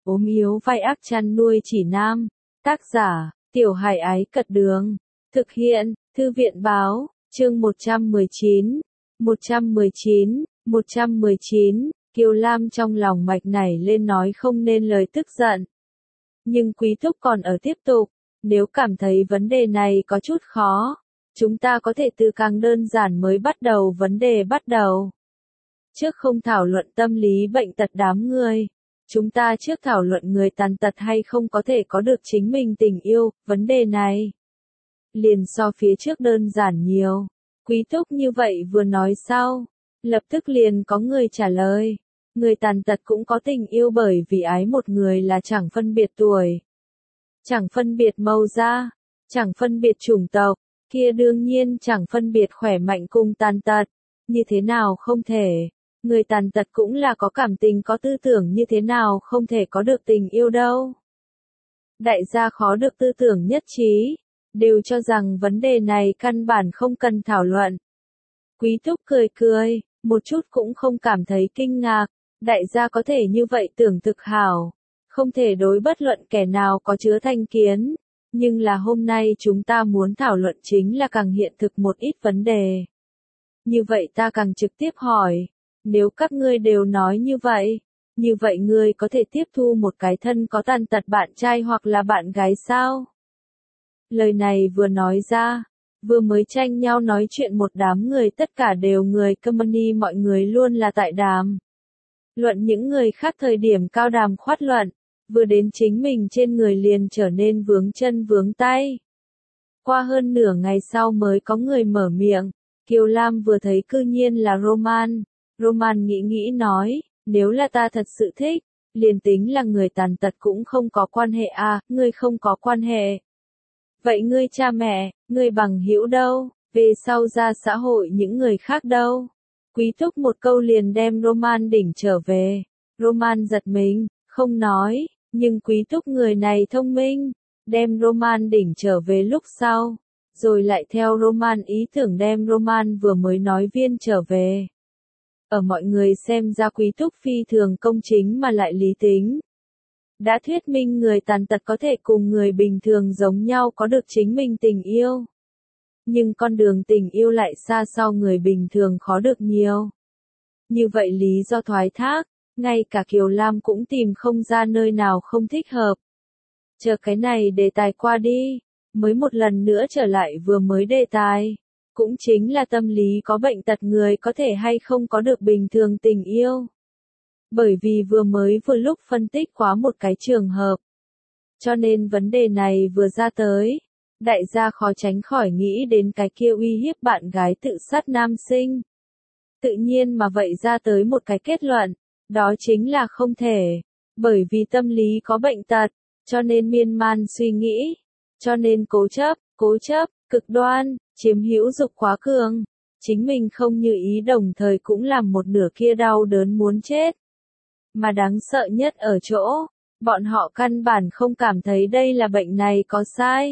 ốm yếu vai ác chăn nuôi chỉ nam. Tác giả, Tiểu Hải Ái Cật Đường. Thực hiện, Thư viện Báo, chương 119. 119, Kiều Lam trong lòng mạch nảy lên nói không nên lời tức giận. Nhưng Quý Thúc còn ở tiếp tục, nếu cảm thấy vấn đề này có chút khó, chúng ta có thể từ càng đơn giản mới bắt đầu vấn đề bắt đầu. Trước không thảo luận tâm lý bệnh tật đám người, chúng ta trước thảo luận người tàn tật hay không có thể có được chính mình tình yêu, vấn đề này liền so phía trước đơn giản nhiều. Quý Thúc như vậy vừa nói sau, lập tức liền có người trả lời, người tàn tật cũng có tình yêu bởi vì ái một người là chẳng phân biệt tuổi, chẳng phân biệt màu da, chẳng phân biệt chủng tộc, kia đương nhiên chẳng phân biệt khỏe mạnh cùng tàn tật, như thế nào không thể. Người tàn tật cũng là có cảm tình có tư tưởng, như thế nào không thể có được tình yêu đâu. Đại gia khó được tư tưởng nhất trí, đều cho rằng vấn đề này căn bản không cần thảo luận. Quý Thúc cười cười, một chút cũng không cảm thấy kinh ngạc, đại gia có thể như vậy tưởng thực hảo, không thể đối bất luận kẻ nào có chứa thành kiến, nhưng là hôm nay chúng ta muốn thảo luận chính là càng hiện thực một ít vấn đề. Như vậy ta càng trực tiếp hỏi, nếu các ngươi đều nói như vậy ngươi có thể tiếp thu một cái thân có tàn tật bạn trai hoặc là bạn gái sao? Lời này vừa nói ra, vừa mới tranh nhau nói chuyện một đám người tất cả đều người company, mọi người luôn là tại đàm luận những người khác thời điểm cao đàm khoát luận, vừa đến chính mình trên người liền trở nên vướng chân vướng tay. Qua hơn nửa ngày sau mới có người mở miệng, Kiều Lam vừa thấy cư nhiên là Roman nghĩ nói, nếu là ta thật sự thích, liền tính là người tàn tật cũng không có quan hệ à, ngươi không có quan hệ. Vậy ngươi cha mẹ, ngươi bằng hữu đâu, về sau ra xã hội những người khác đâu? Quý Thúc một câu liền đem Roman đỉnh trở về. Roman giật mình, không nói, nhưng Quý Thúc người này thông minh, đem Roman đỉnh trở về lúc sau, rồi lại theo Roman ý tưởng đem Roman vừa mới nói viên trở về. Ở mọi người xem ra Quý Thúc phi thường công chính mà lại lý tính. Đã thuyết minh người tàn tật có thể cùng người bình thường giống nhau có được chính mình tình yêu. Nhưng con đường tình yêu lại xa so người bình thường khó được nhiều. Như vậy lý do thoái thác, ngay cả Kiều Lam cũng tìm không ra nơi nào không thích hợp. Chờ cái này đề tài qua đi, mới một lần nữa trở lại vừa mới đề tài. Cũng chính là tâm lý có bệnh tật người có thể hay không có được bình thường tình yêu. Bởi vì vừa lúc phân tích quá một cái trường hợp. Cho nên vấn đề này vừa ra tới, đại gia khó tránh khỏi nghĩ đến cái kia uy hiếp bạn gái tự sát nam sinh. Tự nhiên mà vậy ra tới một cái kết luận, đó chính là không thể. Bởi vì tâm lý có bệnh tật, cho nên miên man suy nghĩ, cho nên cố chấp, cực đoan, chiếm hữu dục quá cường, chính mình không như ý đồng thời cũng làm một nửa kia đau đớn muốn chết. Mà đáng sợ nhất ở chỗ, bọn họ căn bản không cảm thấy đây là bệnh này có sai.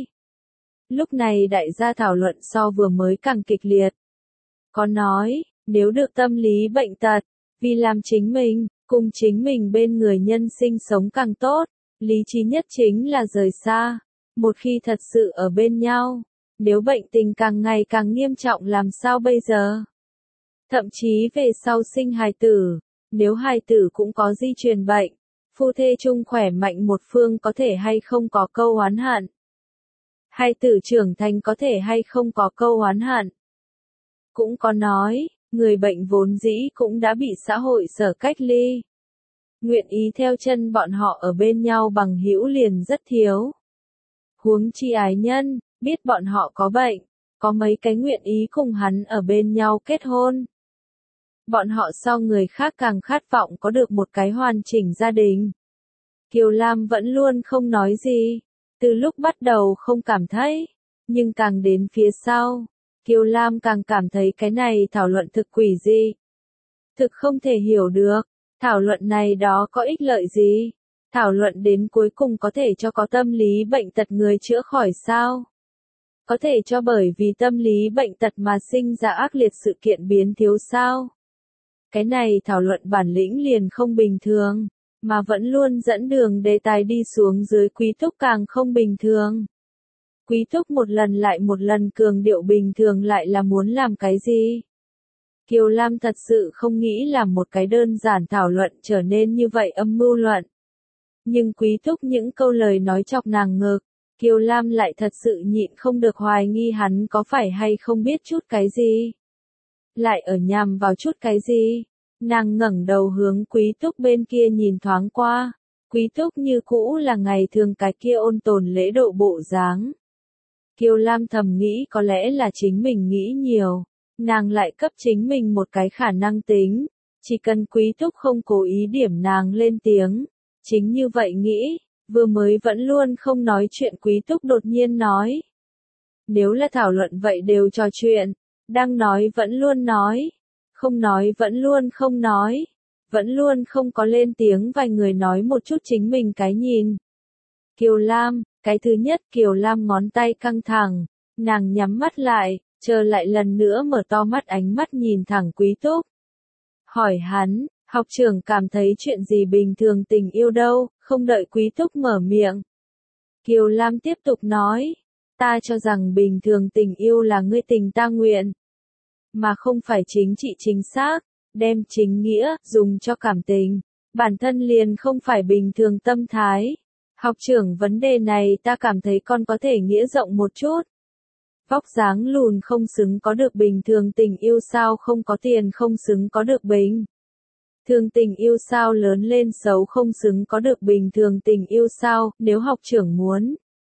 Lúc này đại gia thảo luận so vừa mới càng kịch liệt. Có nói, nếu được tâm lý bệnh tật, vì làm chính mình, cùng chính mình bên người nhân sinh sống càng tốt, lý trí nhất chính là rời xa. Một khi thật sự ở bên nhau, nếu bệnh tình càng ngày càng nghiêm trọng làm sao bây giờ? Thậm chí về sau sinh hài tử, nếu hài tử cũng có di truyền bệnh, phu thê chung khỏe mạnh một phương có thể hay không có câu oán hận? Hài tử trưởng thành có thể hay không có câu oán hận? Cũng có nói, người bệnh vốn dĩ cũng đã bị xã hội sở cách ly. Nguyện ý theo chân bọn họ ở bên nhau bằng hữu liền rất thiếu. Huống chi ái nhân, biết bọn họ có bệnh, có mấy cái nguyện ý cùng hắn ở bên nhau kết hôn. Bọn họ so người khác càng khát vọng có được một cái hoàn chỉnh gia đình. Kiều Lam vẫn luôn không nói gì, từ lúc bắt đầu không cảm thấy, nhưng càng đến phía sau, Kiều Lam càng cảm thấy cái này thảo luận thực quỷ dị. Thực không thể hiểu được, thảo luận này đó có ích lợi gì? Thảo luận đến cuối cùng có thể cho có tâm lý bệnh tật người chữa khỏi sao? Có thể cho bởi vì tâm lý bệnh tật mà sinh ra ác liệt sự kiện biến thiếu sao? Cái này thảo luận bản lĩnh liền không bình thường. mà vẫn luôn dẫn đường đề tài đi xuống dưới. Quý Túc càng không bình thường. Quý Túc một lần lại một lần cường điệu bình thường lại là muốn làm cái gì? Kiều Lam thật sự không nghĩ là một cái đơn giản thảo luận trở nên như vậy âm mưu luận. Nhưng Quý Túc những câu lời nói chọc nàng ngược, Kiều Lam lại thật sự nhịn không được hoài nghi hắn có phải hay không biết chút cái gì. Lại ở nhằm vào chút cái gì. Nàng ngẩng đầu hướng Quý Túc bên kia nhìn thoáng qua. Quý Túc như cũ là ngày thường cái kia ôn tồn lễ độ bộ dáng. Kiều Lam thầm nghĩ có lẽ là chính mình nghĩ nhiều. Nàng lại cấp chính mình một cái khả năng tính. Chỉ cần Quý Túc không cố ý điểm nàng lên tiếng. Chính như vậy nghĩ, vừa mới vẫn luôn không nói chuyện Quý Túc đột nhiên nói. Nếu là thảo luận vậy đều trò chuyện, đang nói vẫn luôn nói, không nói vẫn luôn không nói, vẫn luôn không có lên tiếng vài người nói một chút chính mình cái nhìn. Kiều Lam, cái thứ nhất Kiều Lam ngón tay căng thẳng, nàng nhắm mắt lại, chờ lại lần nữa mở to mắt ánh mắt nhìn thẳng Quý Túc. Hỏi hắn, học trưởng cảm thấy chuyện gì bình thường tình yêu đâu, không đợi Quý Túc mở miệng. Kiều Lam tiếp tục nói, ta cho rằng bình thường tình yêu là ngươi tình ta nguyện, mà không phải chính trị chính xác, đem chính nghĩa, dùng cho cảm tình, bản thân liền không phải bình thường tâm thái. Học trưởng vấn đề này ta cảm thấy con có thể nghĩa rộng một chút. Vóc dáng lùn không xứng có được bình thường tình yêu sao, không có tiền không xứng có được bình thường tình yêu sao, lớn lên xấu không xứng có được bình thường tình yêu sao. Nếu học trưởng muốn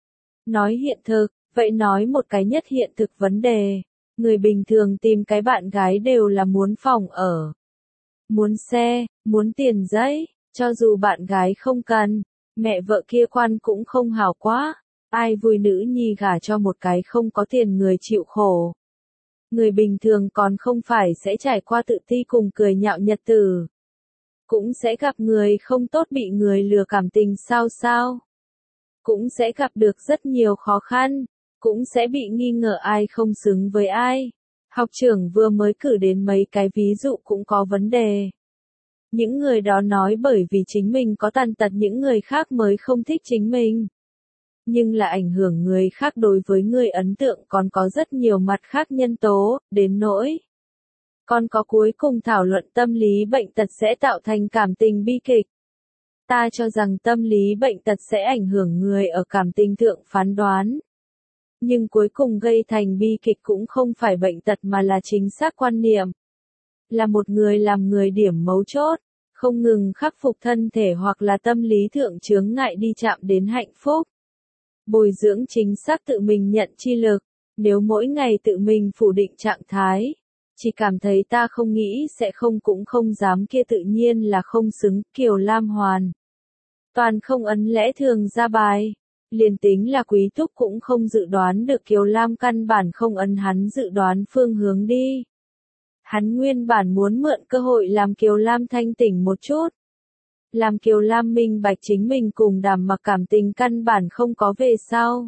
nói hiện thực, vậy nói một cái nhất hiện thực vấn đề. Người bình thường tìm cái bạn gái đều là muốn phòng ở, muốn xe, muốn tiền giấy, cho dù bạn gái không cần, mẹ vợ kia quan cũng không hào quá. Ai vui nữ nhi gả cho một cái không có tiền người chịu khổ. Người bình thường còn không phải sẽ trải qua tự ti cùng cười nhạo nhật tử. Cũng sẽ gặp người không tốt bị người lừa cảm tình sao. Cũng sẽ gặp được rất nhiều khó khăn. Cũng sẽ bị nghi ngờ ai không xứng với ai. Học trưởng vừa mới cử đến mấy cái ví dụ cũng có vấn đề. Những người đó nói bởi vì chính mình có tàn tật những người khác mới không thích chính mình. Nhưng là ảnh hưởng người khác đối với người ấn tượng còn có rất nhiều mặt khác nhân tố, đến nỗi. Còn có cuối cùng thảo luận tâm lý bệnh tật sẽ tạo thành cảm tình bi kịch. Ta cho rằng tâm lý bệnh tật sẽ ảnh hưởng người ở cảm tình thượng phán đoán. Nhưng cuối cùng gây thành bi kịch cũng không phải bệnh tật mà là chính xác quan niệm. Là một người làm người điểm mấu chốt, không ngừng khắc phục thân thể hoặc là tâm lý thượng chướng ngại đi chạm đến hạnh phúc. Bồi dưỡng chính xác tự mình nhận chi lực, nếu mỗi ngày tự mình phủ định trạng thái, chỉ cảm thấy ta không nghĩ sẽ không cũng không dám kia tự nhiên là không xứng. Kiều Lam hoàn toàn không ấn lẽ thường ra bài, liền tính là Quý Túc cũng không dự đoán được Kiều Lam căn bản không ấn hắn dự đoán phương hướng đi. Hắn nguyên bản muốn mượn cơ hội làm Kiều Lam thanh tỉnh một chút. Làm Kiều Lam minh bạch chính mình cùng Đàm Mặc cảm tình căn bản không có về sau.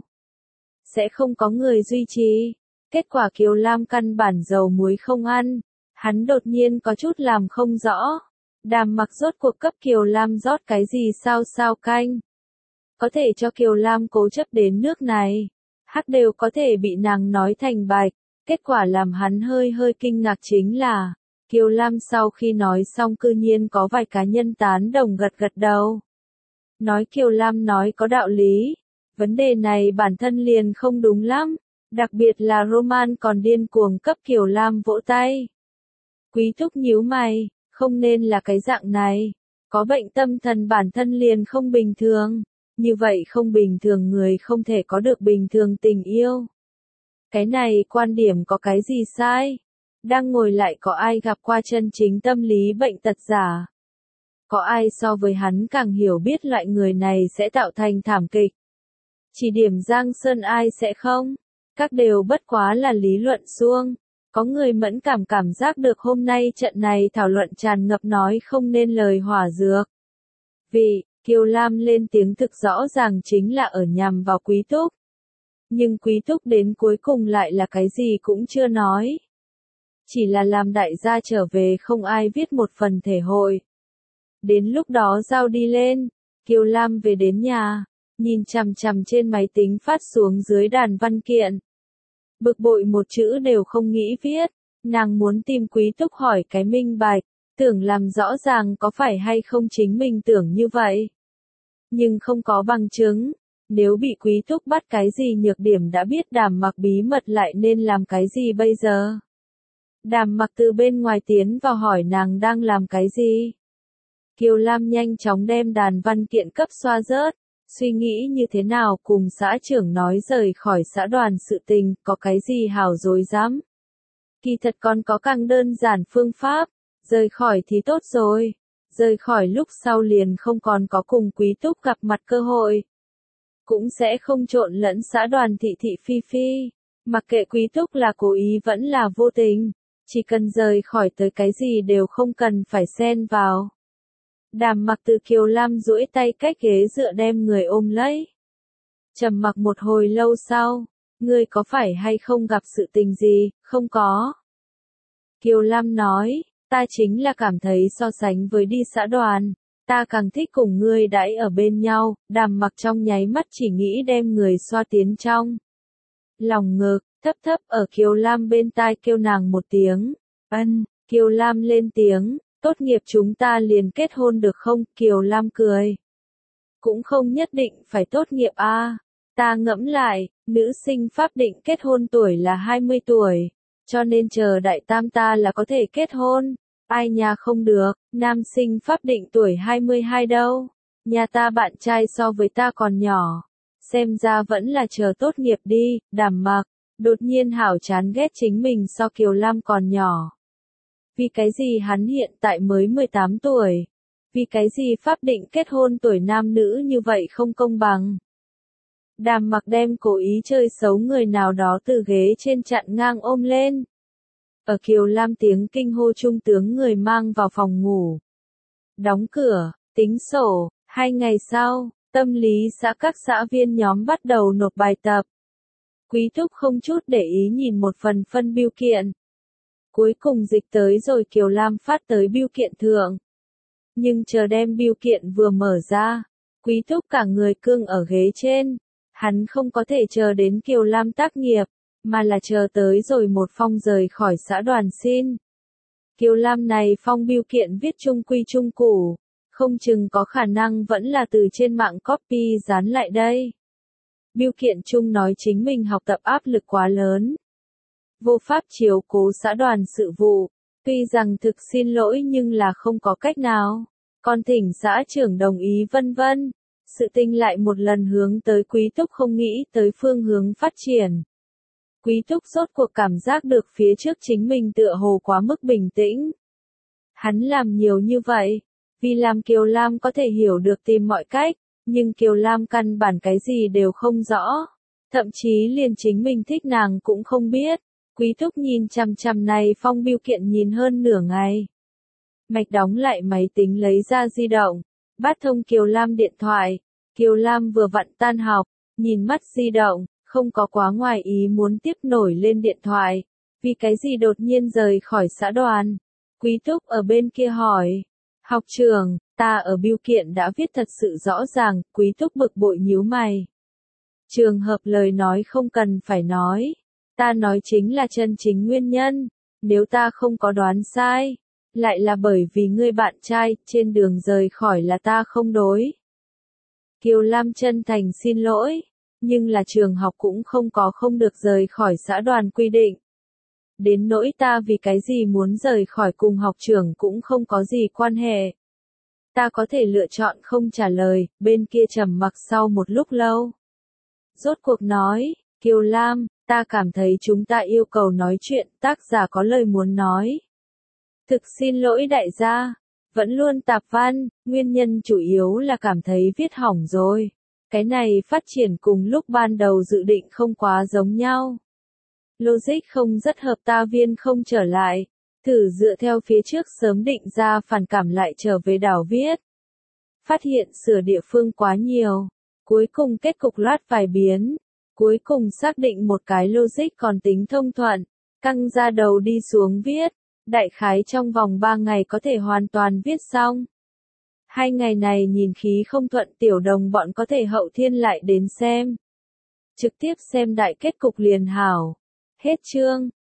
Sẽ không có người duy trì. Kết quả Kiều Lam căn bản dầu muối không ăn. Hắn đột nhiên có chút làm không rõ. Đàm Mặc rốt cuộc cấp Kiều Lam rót cái gì sao canh. Có thể cho Kiều Lam cố chấp đến nước này. Hắc đều có thể bị nàng nói thành bạch. Kết quả làm hắn hơi kinh ngạc chính là, Kiều Lam sau khi nói xong cư nhiên có vài cá nhân tán đồng gật đầu. Nói Kiều Lam nói có đạo lý. Vấn đề này bản thân liền không đúng lắm. Đặc biệt là Roman còn điên cuồng cấp Kiều Lam vỗ tay. Quý Túc nhíu mày, không nên là cái dạng này. Có bệnh tâm thần bản thân liền không bình thường. Như vậy không bình thường người không thể có được bình thường tình yêu. Cái này quan điểm có cái gì sai? Đang ngồi lại có ai gặp qua chân chính tâm lý bệnh tật giả? Có ai so với hắn càng hiểu biết loại người này sẽ tạo thành thảm kịch? Chỉ điểm Giang Sơn ai sẽ không? Các đều bất quá là lý luận suông. Có người mẫn cảm giác được hôm nay trận này thảo luận tràn ngập nói không nên lời hỏa dược. Vì, Kiều Lam lên tiếng thực rõ ràng chính là ở nhằm vào Quý Túc. Nhưng Quý Túc đến cuối cùng lại là cái gì cũng chưa nói. Chỉ là làm đại gia trở về không ai viết một phần thể hội. Đến lúc đó giao đi lên. Kiều Lam về đến nhà, nhìn chằm chằm trên máy tính phát xuống dưới đàn văn kiện. Bực bội một chữ đều không nghĩ viết, nàng muốn tìm Quý Túc hỏi cái minh bạch, tưởng làm rõ ràng có phải hay không chính mình tưởng như vậy. Nhưng không có bằng chứng, nếu bị Quý Túc bắt cái gì nhược điểm đã biết Đàm Mặc bí mật lại nên làm cái gì bây giờ. Đàm Mặc từ bên ngoài tiến vào hỏi nàng đang làm cái gì. Kiều Lam nhanh chóng đem đàn văn kiện cấp xoa rớt, suy nghĩ như thế nào cùng xã trưởng nói rời khỏi xã đoàn sự tình, có cái gì hảo dối dám. Kỳ thật còn có càng đơn giản phương pháp, rời khỏi thì tốt rồi, rời khỏi lúc sau liền không còn có cùng Quý Túc gặp mặt cơ hội. Cũng sẽ không trộn lẫn xã đoàn thị thị phi phi, mặc kệ Quý Túc là cố ý vẫn là vô tình, chỉ cần rời khỏi tới cái gì đều không cần phải xen vào. Đàm Mặc từ Kiều Lam duỗi tay cách ghế dựa đem người ôm lấy. Trầm mặc một hồi lâu sau, ngươi có phải hay không gặp sự tình gì, không có. Kiều Lam nói, ta chính là cảm thấy so sánh với đi xã đoàn, ta càng thích cùng ngươi đãi ở bên nhau. Đàm Mặc trong nháy mắt chỉ nghĩ đem người xoa tiến trong lòng ngực, thấp thấp ở Kiều Lam bên tai kêu nàng một tiếng, ân. Kiều Lam lên tiếng, tốt nghiệp chúng ta liền kết hôn được không? Kiều Lam cười. Cũng không nhất định phải tốt nghiệp a. Ta ngẫm lại, nữ sinh pháp định kết hôn tuổi là 20 tuổi, cho nên chờ đại tam ta là có thể kết hôn. Ai nhà không được, nam sinh pháp định tuổi 22 đâu. Nhà ta bạn trai so với ta còn nhỏ. Xem ra vẫn là chờ tốt nghiệp đi. Đàm Mặc đột nhiên hảo chán ghét chính mình so Kiều Lam còn nhỏ. Vì cái gì hắn hiện tại mới 18 tuổi? Vì cái gì pháp định kết hôn tuổi nam nữ như vậy không công bằng? Đàm Mặc đem cố ý chơi xấu người nào đó từ ghế trên chặn ngang ôm lên. Ở Kiều Lam tiếng kinh hô trung tướng người mang vào phòng ngủ. Đóng cửa, tính sổ. 2 ngày sau, tâm lý xã các xã viên nhóm bắt đầu nộp bài tập. Quý Túc không chút để ý nhìn một phần phân bưu kiện. Cuối cùng dịch tới rồi Kiều Lam phát tới bưu kiện thượng. Nhưng chờ đem bưu kiện vừa mở ra, Quý Túc cả người cương ở ghế trên. Hắn không có thể chờ đến Kiều Lam tác nghiệp, mà là chờ tới rồi một phong rời khỏi xã đoàn xin. Kiều Lam này phong bưu kiện viết trung quy trung củ, không chừng có khả năng vẫn là từ trên mạng copy dán lại đây. Bưu kiện chung nói chính mình học tập áp lực quá lớn. Vô pháp chiếu cố xã đoàn sự vụ, tuy rằng thực xin lỗi nhưng là không có cách nào. Còn thỉnh xã trưởng đồng ý vân vân. Sự tình lại một lần hướng tới Quý Túc không nghĩ tới phương hướng phát triển. Quý Túc rốt cuộc cảm giác được phía trước chính mình tựa hồ quá mức bình tĩnh. Hắn làm nhiều như vậy, vì làm Kiều Lam có thể hiểu được tìm mọi cách, nhưng Kiều Lam căn bản cái gì đều không rõ. Thậm chí liền chính mình thích nàng cũng không biết. Quý Túc nhìn chằm chằm này phong bưu kiện nhìn hơn nửa ngày. Mạch đóng lại máy tính lấy ra di động, bắt thông Kiều Lam điện thoại. Kiều Lam vừa vặn tan học, nhìn mắt di động, không có quá ngoài ý muốn tiếp nổi lên điện thoại. Vì cái gì đột nhiên rời khỏi xã đoàn? Quý Túc ở bên kia hỏi. Học trưởng, ta ở bưu kiện đã viết thật sự rõ ràng. Quý Túc bực bội nhíu mày. Trường hợp lời nói không cần phải nói. Ta nói chính là chân chính nguyên nhân. Nếu ta không có đoán sai, lại là bởi vì ngươi bạn trai trên đường rời khỏi là ta không đối. Kiều Lam chân thành xin lỗi, nhưng là trường học cũng không được rời khỏi xã đoàn quy định. Đến nỗi ta vì cái gì muốn rời khỏi cùng học trưởng cũng không có gì quan hệ. Ta có thể lựa chọn không trả lời. Bên kia trầm mặc sau một lúc lâu. Rốt cuộc nói, Kiều Lam, ta cảm thấy chúng ta yêu cầu nói chuyện. Tác giả có lời muốn nói. Thực xin lỗi đại gia, vẫn luôn tạp văn, nguyên nhân chủ yếu là cảm thấy viết hỏng rồi. Cái này phát triển cùng lúc ban đầu dự định không quá giống nhau. Logic không rất hợp, ta viên không trở lại. Thử dựa theo phía trước sớm định ra phản cảm lại trở về đảo viết. Phát hiện sửa địa phương quá nhiều. Cuối cùng kết cục loát vài biến. Cuối cùng xác định một cái logic còn tính thông thuận. Căng ra đầu đi xuống viết. Đại khái trong vòng 3 ngày có thể hoàn toàn viết xong. Hai ngày này nhìn khí không thuận, tiểu đồng bọn có thể hậu thiên lại đến xem. Trực tiếp xem đại kết cục liền hảo. Hết chương.